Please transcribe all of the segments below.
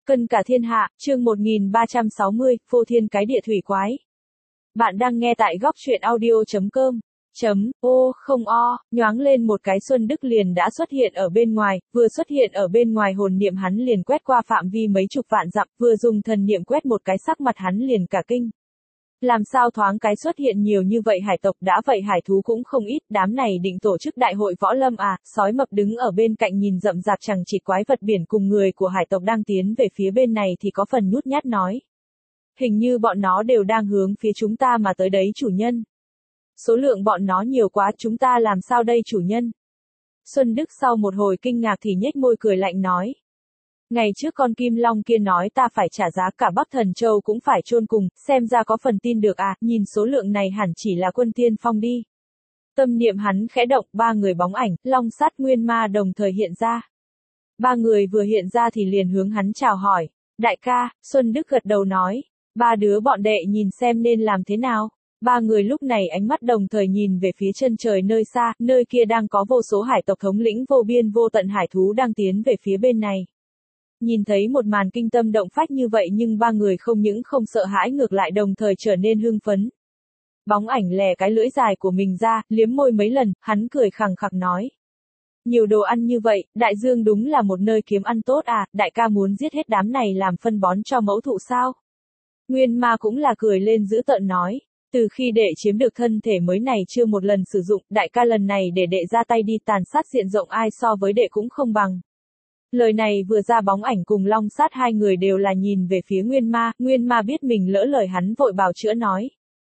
Cân cả thiên hạ, chương 1360, phô thiên cái địa thủy quái. Bạn đang nghe tại góc truyện audio.com. Ô không o, nhoáng lên một cái Xuân Đức liền đã xuất hiện ở bên ngoài, vừa xuất hiện ở bên ngoài hồn niệm hắn liền quét qua phạm vi mấy chục vạn dặm, vừa dùng thần niệm quét một cái sắc mặt hắn liền cả kinh. Làm sao thoáng cái xuất hiện nhiều như vậy hải tộc, đã vậy hải thú cũng không ít, đám này định tổ chức đại hội võ lâm à? Sói mập đứng ở bên cạnh nhìn rậm rạp chằng chịt quái vật biển cùng người của hải tộc đang tiến về phía bên này thì có phần nhút nhát nói. Hình như bọn nó đều đang hướng phía chúng ta mà tới đấy chủ nhân. Số lượng bọn nó nhiều quá, chúng ta làm sao đây chủ nhân? Xuân Đức sau một hồi kinh ngạc thì nhếch môi cười lạnh nói. Ngày trước con kim long kia nói ta phải trả giá cả Bắc Thần Châu cũng phải chôn cùng, xem ra có phần tin được à, nhìn số lượng này hẳn chỉ là quân tiên phong đi. Tâm niệm hắn khẽ động, ba người bóng ảnh, Long Sát Nguyên Ma đồng thời hiện ra. Ba người vừa hiện ra thì liền hướng hắn chào hỏi. Đại ca, Xuân Đức gật đầu nói. Ba đứa bọn đệ nhìn xem nên làm thế nào. Ba người lúc này ánh mắt đồng thời nhìn về phía chân trời nơi xa, nơi kia đang có vô số hải tộc thống lĩnh vô biên vô tận hải thú đang tiến về phía bên này. Nhìn thấy một màn kinh tâm động phách như vậy nhưng ba người không những không sợ hãi ngược lại đồng thời trở nên hưng phấn. Bóng ảnh lè cái lưỡi dài của mình ra, liếm môi mấy lần, hắn cười khằng khặc nói. Nhiều đồ ăn như vậy, đại dương đúng là một nơi kiếm ăn tốt à, đại ca muốn giết hết đám này làm phân bón cho mẫu thụ sao? Nguyên Ma cũng là cười lên dữ tợn nói. Từ khi đệ chiếm được thân thể mới này chưa một lần sử dụng, đại ca lần này để đệ ra tay đi tàn sát diện rộng ai so với đệ cũng không bằng. Lời này vừa ra bóng ảnh cùng Long Sát hai người đều là nhìn về phía Nguyên Ma biết mình lỡ lời hắn vội bào chữa nói.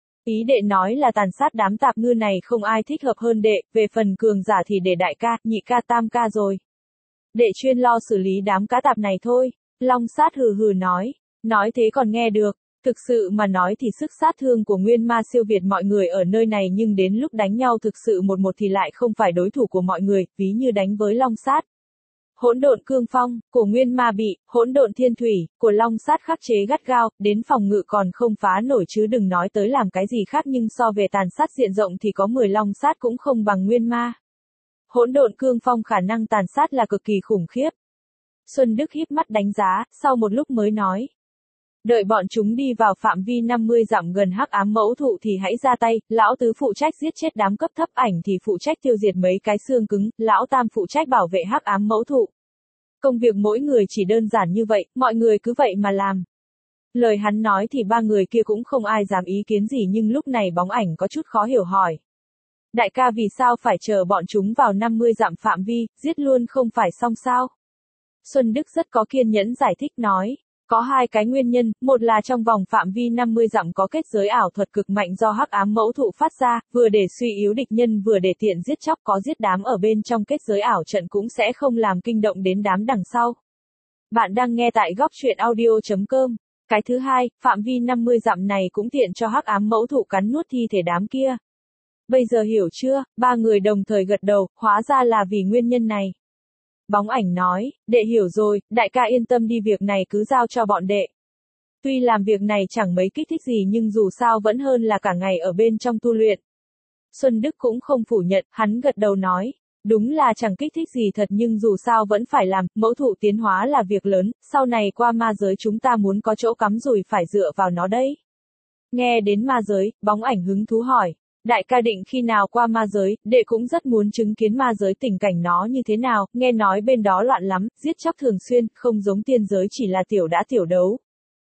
Ý đệ nói là tàn sát đám tạp ngư này không ai thích hợp hơn đệ, về phần cường giả thì để đại ca, nhị ca tam ca rồi. Đệ chuyên lo xử lý đám cá tạp này thôi, Long Sát hừ hừ nói thế còn nghe được. Thực sự mà nói thì sức sát thương của Nguyên Ma siêu việt mọi người ở nơi này nhưng đến lúc đánh nhau thực sự một thì lại không phải đối thủ của mọi người, ví như đánh với Long Sát. Hỗn độn cương phong, của Nguyên Ma bị, hỗn độn thiên thủy, của Long Sát khắc chế gắt gao, đến phòng ngự còn không phá nổi chứ đừng nói tới làm cái gì khác nhưng so về tàn sát diện rộng thì có 10 Long Sát cũng không bằng Nguyên Ma. Hỗn độn cương phong khả năng tàn sát là cực kỳ khủng khiếp. Xuân Đức híp mắt đánh giá, sau một lúc mới nói. Đợi bọn chúng đi vào phạm vi 50 dặm gần hắc ám mẫu thụ thì hãy ra tay, lão tứ phụ trách giết chết đám cấp thấp, ảnh thì phụ trách tiêu diệt mấy cái xương cứng, lão tam phụ trách bảo vệ hắc ám mẫu thụ. Công việc mỗi người chỉ đơn giản như vậy, mọi người cứ vậy mà làm. Lời hắn nói thì ba người kia cũng không ai dám ý kiến gì nhưng lúc này bóng ảnh có chút khó hiểu hỏi. Đại ca vì sao phải chờ bọn chúng vào 50 dặm phạm vi, giết luôn không phải xong sao? Xuân Đức rất có kiên nhẫn giải thích nói. Có hai cái nguyên nhân, một là trong vòng phạm vi 50 dặm có kết giới ảo thuật cực mạnh do hắc ám mẫu thụ phát ra, vừa để suy yếu địch nhân vừa để tiện giết chóc, có giết đám ở bên trong kết giới ảo trận cũng sẽ không làm kinh động đến đám đằng sau. Bạn đang nghe tại góc truyện audio.com. Cái thứ hai, phạm vi 50 dặm này cũng tiện cho hắc ám mẫu thụ cắn nuốt thi thể đám kia. Bây giờ hiểu chưa? Ba người đồng thời gật đầu, hóa ra là vì nguyên nhân này. Bóng ảnh nói, đệ hiểu rồi, đại ca yên tâm đi, việc này cứ giao cho bọn đệ. Tuy làm việc này chẳng mấy kích thích gì nhưng dù sao vẫn hơn là cả ngày ở bên trong tu luyện. Xuân Đức cũng không phủ nhận, hắn gật đầu nói, đúng là chẳng kích thích gì thật nhưng dù sao vẫn phải làm, mẫu thụ tiến hóa là việc lớn, sau này qua ma giới chúng ta muốn có chỗ cắm rủi phải dựa vào nó đấy. Nghe đến ma giới, bóng ảnh hứng thú hỏi. Đại ca định khi nào qua ma giới, đệ cũng rất muốn chứng kiến ma giới tình cảnh nó như thế nào, nghe nói bên đó loạn lắm, giết chóc thường xuyên, không giống tiên giới chỉ là tiểu đấu.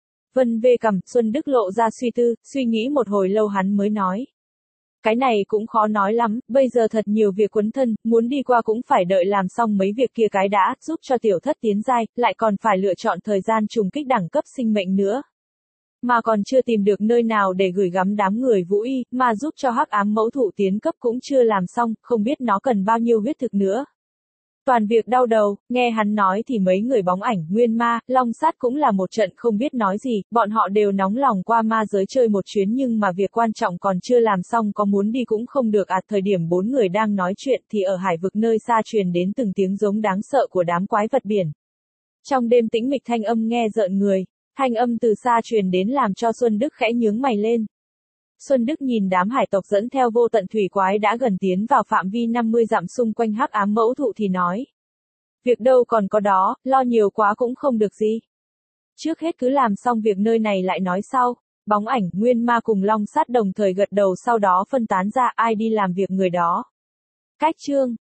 Vân vê cằm, Xuân Đức lộ ra suy tư, suy nghĩ một hồi lâu hắn mới nói. Cái này cũng khó nói lắm, bây giờ thật nhiều việc quấn thân, muốn đi qua cũng phải đợi làm xong mấy việc kia cái đã, giúp cho tiểu thất tiến giai, lại còn phải lựa chọn thời gian trùng kích đẳng cấp sinh mệnh nữa. Mà còn chưa tìm được nơi nào để gửi gắm đám người Vũ Y, mà giúp cho hắc ám mẫu thụ tiến cấp cũng chưa làm xong, không biết nó cần bao nhiêu huyết thực nữa. Toàn việc đau đầu, nghe hắn nói thì mấy người bóng ảnh, Nguyên Ma, Long Sát cũng là một trận không biết nói gì, bọn họ đều nóng lòng qua ma giới chơi một chuyến nhưng mà việc quan trọng còn chưa làm xong có muốn đi cũng không được thời điểm bốn người đang nói chuyện thì ở hải vực nơi xa truyền đến từng tiếng giống đáng sợ của đám quái vật biển. Trong đêm tĩnh mịch thanh âm nghe rợn người. Thanh âm từ xa truyền đến làm cho Xuân Đức khẽ nhướng mày lên. Xuân Đức nhìn đám hải tộc dẫn theo vô tận thủy quái đã gần tiến vào phạm vi 50 dặm xung quanh hắc ám mẫu thụ thì nói. Việc đâu còn có đó, lo nhiều quá cũng không được gì. Trước hết cứ làm xong việc nơi này lại nói sau. Bóng ảnh, Nguyên Ma cùng Long Sát đồng thời gật đầu, sau đó phân tán ra, ai đi làm việc người đó. Cách chương